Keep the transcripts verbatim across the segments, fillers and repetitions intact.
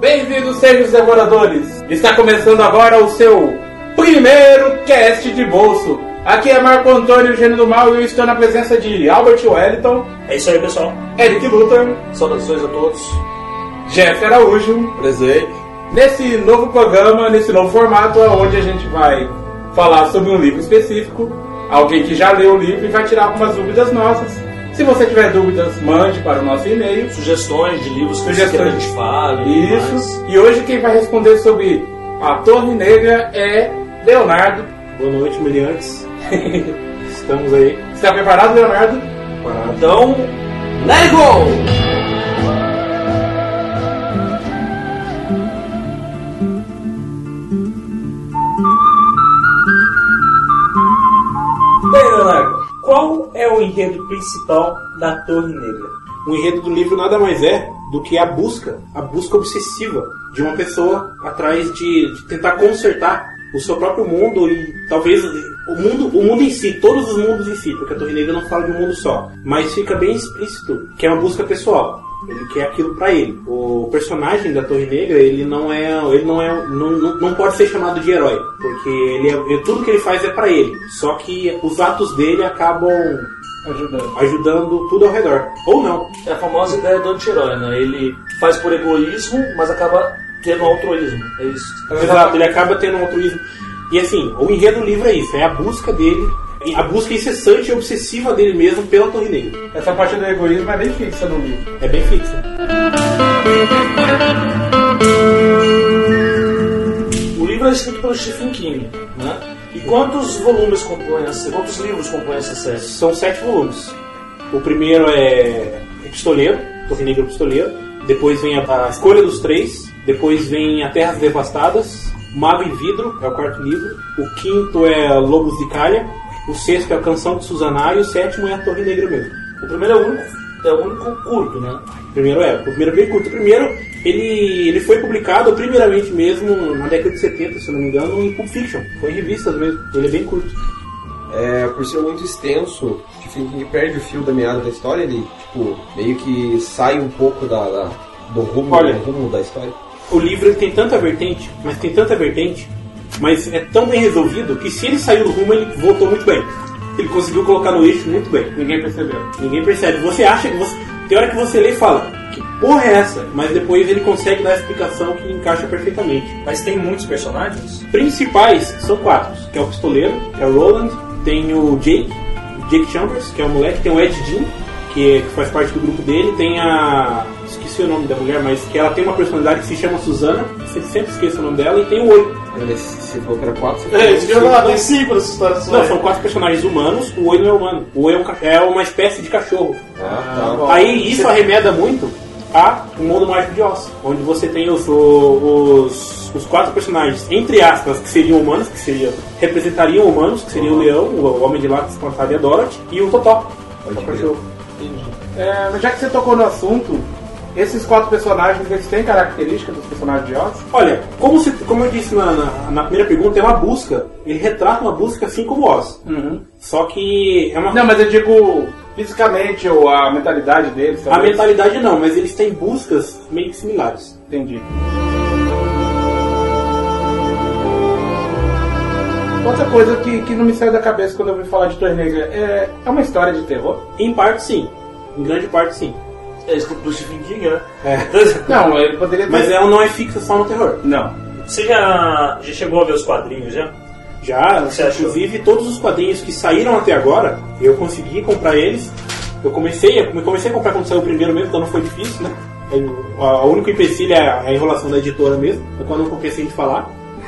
Bem-vindos sejam os devoradores! Está começando agora o seu primeiro cast de bolso. Aqui é Marco Antônio, gênio do mal, e eu estou na presença de Albert Wellington. É isso aí, pessoal. Eric Luthor. Saudações a todos. Jeff Araújo. Presente. Nesse novo programa, nesse novo formato, onde a gente vai falar sobre um livro específico, alguém que já leu o livro e vai tirar algumas dúvidas nossas. Se você tiver dúvidas, mande para o nosso e-mail. Sugestões de livros que Sugestões. você quer que a gente fale. Isso. Mas... E hoje quem vai responder sobre a Torre Negra é Leonardo. Boa noite, meliantes. Estamos aí. Está preparado, Leonardo? Parado. Então, let it go! Bem, Leonardo, qual é o enredo principal da Torre Negra? O enredo do livro nada mais é do que a busca, a busca obsessiva de uma pessoa atrás de, de tentar consertar o seu próprio mundo e talvez o mundo, o mundo em si, todos os mundos em si, porque a Torre Negra não fala de um mundo só, mas fica bem explícito que é uma busca pessoal. Ele quer aquilo pra ele. O personagem da Torre Negra, ele não é, ele não é, não, não, não pode ser chamado de herói, porque ele é, tudo que ele faz é pra ele. Só que os atos dele acabam Ajudando. ajudando tudo ao redor, ou não. É a famosa ideia do anti-herói, né? Ele faz por egoísmo, mas acaba tendo altruísmo. É isso. Exato, ele acaba tendo um altruísmo. E assim, o enredo do livro é isso, é a busca dele, a busca incessante e obsessiva dele mesmo pela Torre Negra. Essa parte do egoísmo é bem fixa no livro. É bem fixa. O livro é escrito pelo Stephen King, né? E quantos volumes compõem essa, quantos livros compõem essa série? São sete volumes. O primeiro é o Pistoleiro, Torre Negra Pistoleiro. Depois vem a, a Escolha dos Três. Depois vem a Terras Devastadas. Mago e Vidro é o quarto livro. O quinto é Lobos de Calha. O sexto é a Canção de Suzaná. E o sétimo é a Torre Negra mesmo. O primeiro é o único, é o único curto, né? O primeiro é, o primeiro é bem curto. O primeiro, ele, ele foi publicado primeiramente mesmo na década de setenta, se eu não me engano, em Pulp Fiction. Foi em revistas mesmo. Ele é bem curto. É, por ser muito extenso, que perde o fio da meada da história, ele tipo, meio que sai um pouco da, da, do, rumo, Olha, do rumo da história. O livro ele tem tanta vertente, mas tem tanta vertente, mas é tão bem resolvido que se ele saiu do rumo, ele voltou muito bem. Ele conseguiu colocar no eixo muito bem. Ninguém percebeu. Ninguém percebe. Você acha que você... Tem hora que você lê e fala, que porra é essa? Mas depois ele consegue dar a explicação que encaixa perfeitamente. Mas tem muitos personagens? Principais são quatro, que é o Pistoleiro, que é o Roland, tem o Jake, o Jake Chambers, que é o moleque, tem o Ed Gein, que, é, que faz parte do grupo dele, tem a... esqueci o nome da mulher, mas que ela tem uma personalidade que se chama Susana, você sempre esquece o nome dela, e tem o Oi. Se for para quatro, você É, isso que eu ia falar, tem cinco nessa história. Não, são quatro personagens humanos, o Oi não é humano. O Oi é, um, ca- é uma espécie de cachorro. Ah, tá. Aí isso arremeda muito a o mundo mágico de Oz, onde você tem os, os, os quatro personagens, entre aspas, que seriam humanos, que seriam, representariam humanos, que seria o Leão, o Homem de Lápis Espantado e a Dorothy, e o Totó, o cachorro. É, mas já que você tocou no assunto, esses quatro personagens, eles têm características dos personagens de Oz? Olha, como, se, como eu disse na, na, na primeira pergunta, é uma busca. Ele retrata uma busca assim como Oz. Uhum. Só que é uma... Não, mas eu digo fisicamente, ou a mentalidade deles. A talvez. mentalidade não, mas eles têm buscas meio que similares. Entendi. Outra coisa que, que não me sai da cabeça quando eu ouvi falar de Torre Negra é, é uma história de terror? Em parte sim, em grande parte sim. É escrito do Stephen King, né? É. Não, ele poderia ter... Mas ela não é fixa só no terror. Não. Você já, já chegou a ver os quadrinhos, já? Já, Você achou? inclusive todos os quadrinhos que saíram até agora, eu consegui comprar eles. Eu comecei, eu comecei a comprar quando saiu o primeiro mesmo, então não foi difícil, né? Eu, a, o único empecilho é a, a enrolação da editora mesmo, é quando eu não comecei de falar.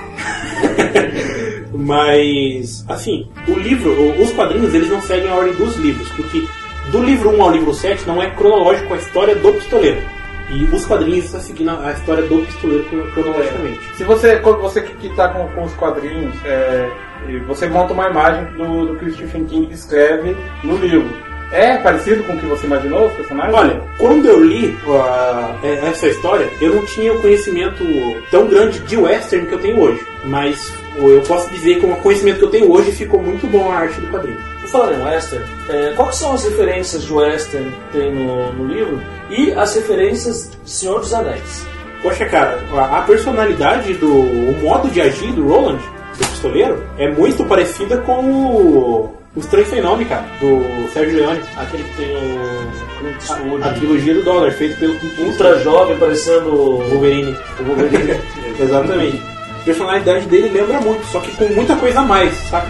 Mas, assim, o livro, os quadrinhos, eles não seguem a ordem dos livros, porque do livro um ao livro sete não é cronológico a história do pistoleiro. E os quadrinhos estão seguindo a história do pistoleiro cronologicamente. Se você, quando você que está com, com os quadrinhos, é, você monta uma imagem do, do que o Stephen King escreve no livro. É parecido com o que você imaginou, os personagens? Olha, quando eu li uh, essa história, eu não tinha o conhecimento tão grande de western que eu tenho hoje. Mas eu posso dizer que o conhecimento que eu tenho hoje ficou muito bom a arte do quadrinho. Por falar em western, é, quais são as referências de western que tem no, no livro e as referências de Senhor dos Anéis? Poxa, cara, a, a personalidade do... o modo de agir do Roland, do pistoleiro, é muito parecida com o... o Estranho Sem Nome, cara, do Sérgio Leone. Aquele que tem o... A, a trilogia do dólar, feito pelo Ultra jovem, parecendo o Wolverine. O Wolverine. Exatamente. A personalidade dele lembra muito, só que com muita coisa a mais, saca?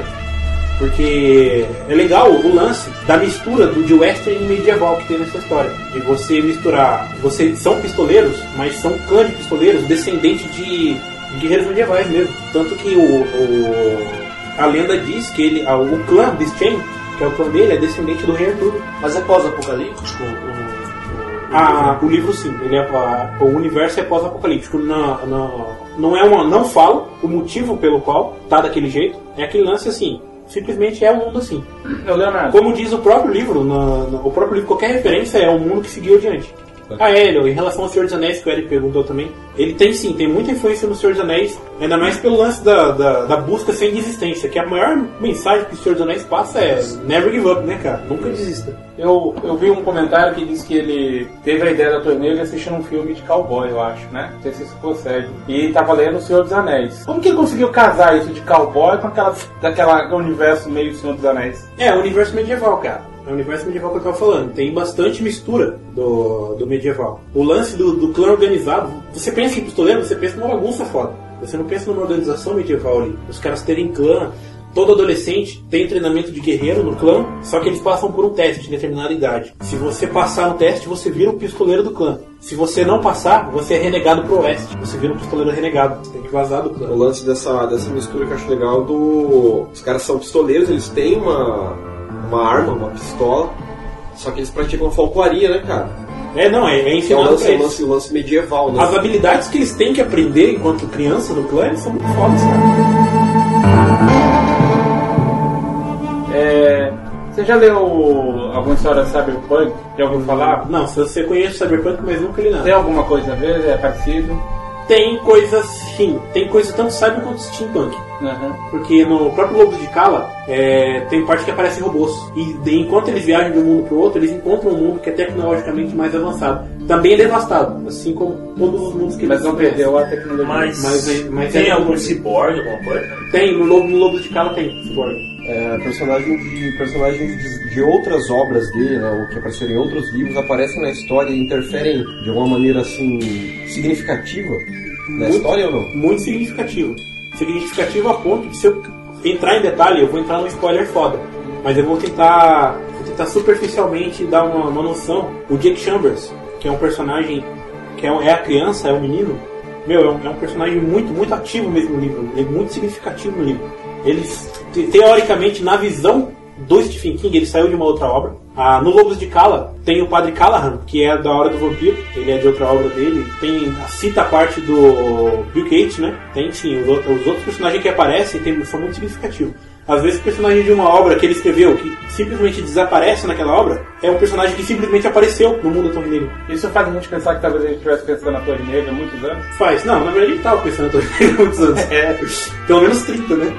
Porque é legal o lance da mistura do de western e medieval que tem nessa história. De você misturar... Vocês são pistoleiros, mas são clã de pistoleiros descendentes de, de guerreiros medievais mesmo. Tanto que o, o, a lenda diz que ele, o clã de Chain, que é o clã dele, é descendente do rei Arthur. Mas é pós-apocalíptico? O... Ah, o livro sim, ele é, a, o universo é pós-apocalíptico. Não, não, não, é uma, não fala o motivo pelo qual tá daquele jeito. É aquele lance assim, simplesmente é um mundo assim. Leonardo. Como diz o próprio livro, na, na, o próprio livro, qualquer referência é um mundo que seguiu adiante. Ah, Hélio, em relação ao Senhor dos Anéis, que o Eric perguntou também, ele tem sim, tem muita influência no Senhor dos Anéis, ainda mais pelo lance da, da, da busca sem desistência, que a maior mensagem que o Senhor dos Anéis passa é never give up, né, cara? Nunca desista. Eu, eu vi um comentário que diz que ele teve a ideia da Torre Negra assistindo um filme de cowboy, eu acho, né? Não sei se isso consegue. E tava lendo O Senhor dos Anéis. Como que ele conseguiu casar isso de cowboy com aquela, daquela universo meio Senhor dos Anéis? É, o universo medieval, cara. É o universo medieval que eu tava falando. Tem bastante mistura do, do medieval. O lance do, do clã organizado, você pensa em pistoleiro, você pensa numa bagunça foda. Você não pensa numa organização medieval ali. Os caras terem clã. Todo adolescente tem treinamento de guerreiro no clã, só que eles passam por um teste de determinada idade. Se você passar no teste, você vira o pistoleiro do clã. Se você não passar, você é renegado pro oeste. Você vira um pistoleiro renegado. Você tem que vazar do clã. O lance dessa, dessa mistura que eu acho legal do... Os caras são pistoleiros, eles têm uma, uma arma, uma pistola, só que eles praticam folcloria, né, cara? É, não, é, é ensinado é um lance, pra eles. lance, lance medieval, né? As habilidades que eles têm que aprender enquanto criança no clã, eles são muito fodas, cara. É, você já leu alguma história de Cyberpunk? Já ouviu falar? Não, se você conhece Cyberpunk, mas nunca li nada. Tem alguma coisa a ver? É parecido? Tem coisas, sim. Tem coisa tanto Cyber quanto Steampunk. Uhum. Porque no próprio Lobos de Cala, é, tem parte que aparecem robôs. E de, enquanto eles viajam de um mundo para o outro, eles encontram um mundo que é tecnologicamente mais avançado. Também é devastado, assim como todos os mundos que Mas eles não perdeu a tecnologia. Mas, mas, mas tem é algum ciborgue, alguma coisa? Tem, no Lobo, no Lobos de Cala tem ciborgue. É, personagens de, personagens de, de outras obras dele, né, ou que apareceram em outros livros, aparecem na história e interferem de alguma maneira assim significativa na Muito- história ou não? Muito significativo. Significativo a ponto de, se eu entrar em detalhe, eu vou entrar num spoiler foda. Mas eu vou tentar, vou tentar superficialmente dar uma, uma noção. O Jake Chambers, que é um personagem que é, um- é a criança, é o menino, meu, é um, é um personagem muito, muito ativo mesmo no livro. Ele é muito significativo no livro. Eles, te- teoricamente, na visão do Stephen King, ele saiu de uma outra obra. Ah, no Lobos de Cala tem o Padre Callahan, que é da Hora do Vampiro, ele é de outra obra dele. Tem, cita a parte do Bill Gates, né? Tem sim, os outros, os outros personagens que aparecem tem, são muito significativos. Às vezes o personagem de uma obra que ele escreveu, que simplesmente desaparece naquela obra, é um personagem que simplesmente apareceu no mundo da Torre Negra. Isso faz a gente pensar que talvez a gente estivesse pensando na Torre Negra há muitos anos. Faz, não, na verdade ele estava pensando na Torre Negra há muitos anos. É, pelo menos trinta, né?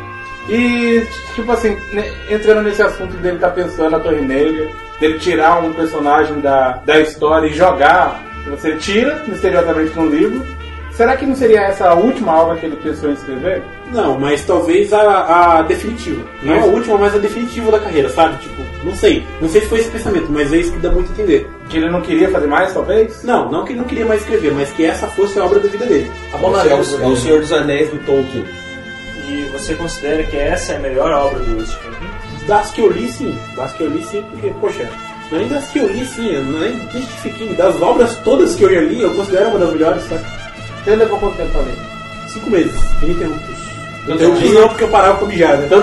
E, tipo assim, né, entrando nesse assunto dele estar pensando na Torre Negra, dele tirar um personagem da, da história e jogar, você tira misteriosamente num livro, será que não seria essa a última obra que ele pensou em escrever? Não, mas talvez a, a definitiva. Não a última, mas a definitiva da carreira, sabe? Tipo, não sei. Não sei se foi esse pensamento, mas é isso que dá muito a entender. Que ele não queria fazer mais, talvez? Não, não que ele não queria mais escrever, mas que essa fosse a obra da vida dele. A É Mona o, Lisa. é o Senhor dos Anéis do Tolkien. E você considera que essa é a melhor obra do Stephen King? Das que eu li, sim. Das que eu li, sim, porque, poxa, não é nem das que eu li, sim. Não é nem de Stephen King. Das obras todas que eu já li, eu considero uma das melhores, sabe? Você levou quanto tempo pra ler? Cinco meses, ininterruptos. Então, Eu digo não porque eu parava pra mijar, né?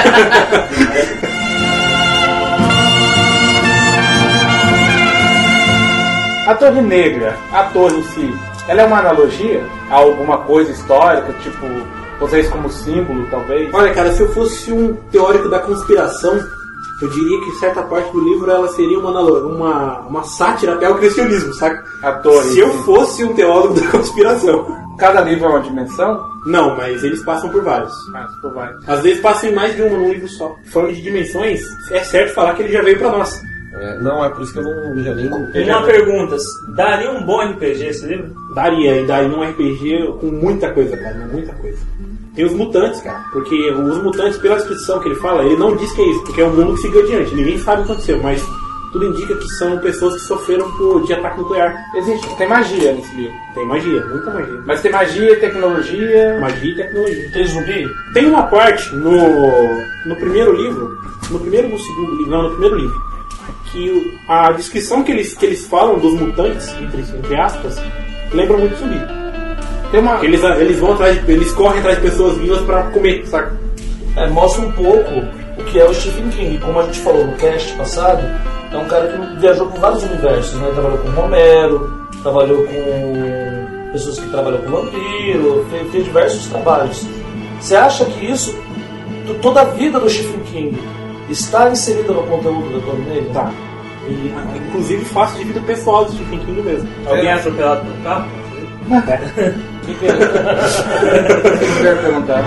A Torre Negra, a torre em si, ela é uma analogia a alguma coisa histórica, tipo, vocês como símbolo, talvez? Olha, cara, se eu fosse um teórico da conspiração, eu diria que certa parte do livro ela seria uma, analo- uma, uma sátira até ao cristianismo, saca? A torre. Se eu fosse um teórico da conspiração. Cada livro é uma dimensão? Não, mas eles passam por vários. Mas, por vai. Às vezes passam em mais de uma num livro só. Falando de dimensões, é certo falar que ele já veio pra nós. É, não, é por isso que eu não já nem... Uma pergunta, daria um bom R P G esse livro? Daria, e daria um R P G com muita coisa, cara, muita coisa. Tem os mutantes, cara, porque os mutantes, pela descrição que ele fala, ele não diz que é isso, porque é um mundo que seguiu adiante, ninguém sabe o que aconteceu, mas tudo indica que são pessoas que sofreram por, de ataque nuclear. Existe, tem magia nesse livro. Tem magia, muita magia. Mas tem magia, tecnologia... Magia e tecnologia. Tem zumbi? Tem uma parte no, no primeiro livro, no primeiro ou no segundo livro, não, no primeiro livro, que o, a descrição que eles, que eles falam dos mutantes, entre, entre aspas, lembra muito zumbi. Tem uma... Eles, eles vão atrás de, eles correm atrás de pessoas vivas pra comer, saca? É, mostra um pouco o que é o Stephen King. Como a gente falou no cast passado, é um cara que viajou por vários universos, né? Trabalhou com Romero, trabalhou com pessoas que trabalham com vampiro, fez, fez diversos trabalhos. Você acha que isso, toda a vida do Stephen King, está inserida no conteúdo da Torre Negra? Tá. E, inclusive faço de vida pessoal do Stephen King mesmo. Alguém é atropelado por um carro? O que que é? Eu quero perguntar.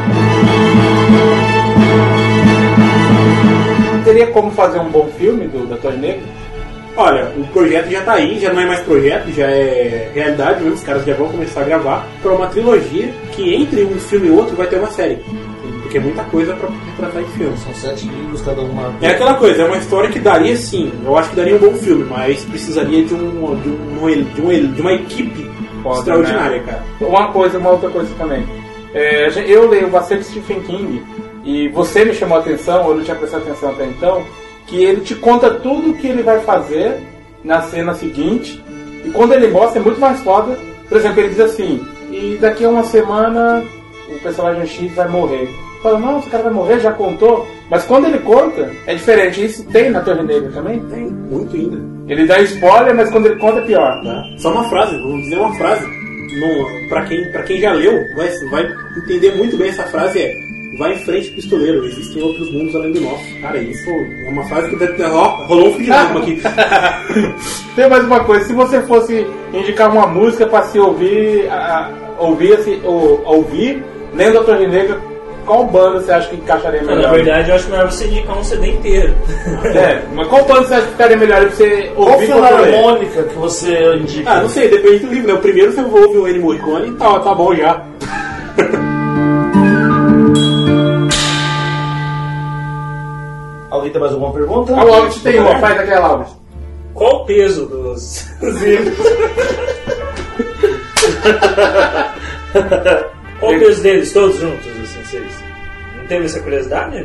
Teria como fazer um bom filme do, da Torre Negra? Olha, o projeto já tá aí, já não é mais projeto, já é realidade mesmo, os caras já vão começar a gravar para uma trilogia que entre um filme e outro vai ter uma série. Porque é muita coisa pra retratar em filme. São sete livros, cada uma... É aquela coisa, é uma história que daria sim, eu acho que daria um bom filme, mas precisaria de, um, de, um, de, um, de uma equipe Foda, extraordinária, né? Cara. Uma coisa, uma outra coisa também. É, eu leio bastante Stephen King e você me chamou a atenção, eu não tinha prestado atenção até então, que ele te conta tudo o que ele vai fazer na cena seguinte e quando ele mostra é muito mais foda. Por exemplo, ele diz assim, e daqui a uma semana o personagem X vai morrer. Fala, não, esse cara vai morrer, já contou. Mas quando ele conta, é diferente. Isso tem na Torre Negra também? Tem, muito ainda. Ele dá spoiler, mas quando ele conta é pior. Tá? Só uma frase, vamos dizer uma frase. No, pra, quem, pra quem já leu, vai, vai entender muito bem essa frase, é: vai em frente, pistoleiro, existem outros mundos além do nosso. Cara, isso é uma frase que ó, rolou um filho aqui. Tem mais uma coisa, se você fosse indicar uma música pra se ouvir, a, ouvir, se, ou, ouvir, lendo a Torre Negra, qual banda você acha que encaixaria melhor? Na verdade, eu acho melhor você indicar um C D inteiro. É, mas qual banda você acha que ficaria melhor pra você ouvir? Qual filarmônica que você indica? Ah, não sei, depende do livro, né? O primeiro você ouve o Ennio Morricone e tá, tá bom já. Alguém tem mais alguma pergunta? A Albert tem uma, faz aquela Albert. Qual o peso dos livros? Qual o peso deles, todos juntos, assim, vocês? Não teve essa curiosidade?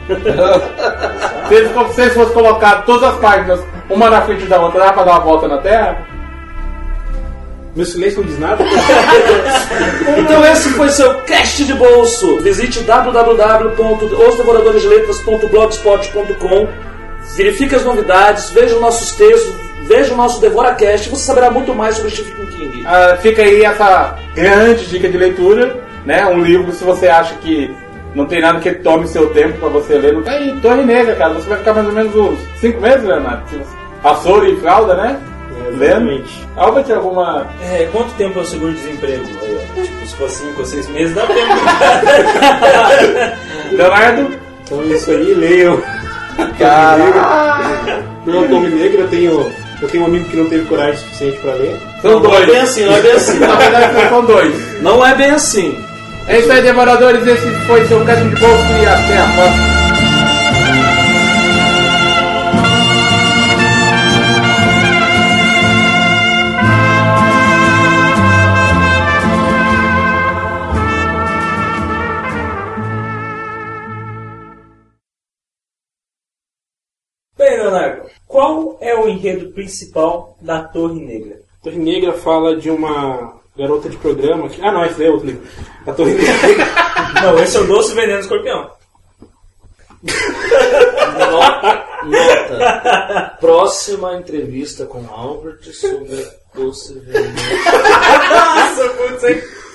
Se vocês fossem colocar todas as páginas, uma na frente da outra, dá pra dar uma volta na Terra? Meu silêncio não diz nada. Então esse foi seu cast de bolso. Visite w w w ponto os devoradores de letras ponto blogspot ponto com. Verifique as novidades, veja os nossos textos, veja o nosso DevoraCast e você saberá muito mais sobre Stephen King. Ah, fica aí essa grande dica de leitura, né? Um livro, se você acha que não tem nada que tome seu tempo para você ler, não tem Torre Negra, cara. Você vai ficar mais ou menos uns cinco meses, Leonardo. Passou e fralda, né? Lendo. Albert, alguma... É, quanto tempo é o seguro-desemprego? Tipo, se for cinco ou seis meses, dá tempo. Leonardo? Então isso aí, leiam. Cara, não, Torre Negra, eu tenho, eu tenho um amigo que não teve coragem suficiente pra ler. São não, dois. Não é bem assim, não é bem assim. Na verdade, são dois. Não é bem assim. É isso aí, devoradores. Esse foi seu cast de bolso e até a próxima. Bem, Leonardo, qual é o enredo principal da Torre Negra? A Torre Negra fala de uma garota de programa que... Ah, não, esse é outro livro. A Torre Negra... Não, esse é o Doce Veneno Escorpião. Nota, nota. Próxima entrevista com Albert sobre Doce Veneno. Nossa, putz, hein?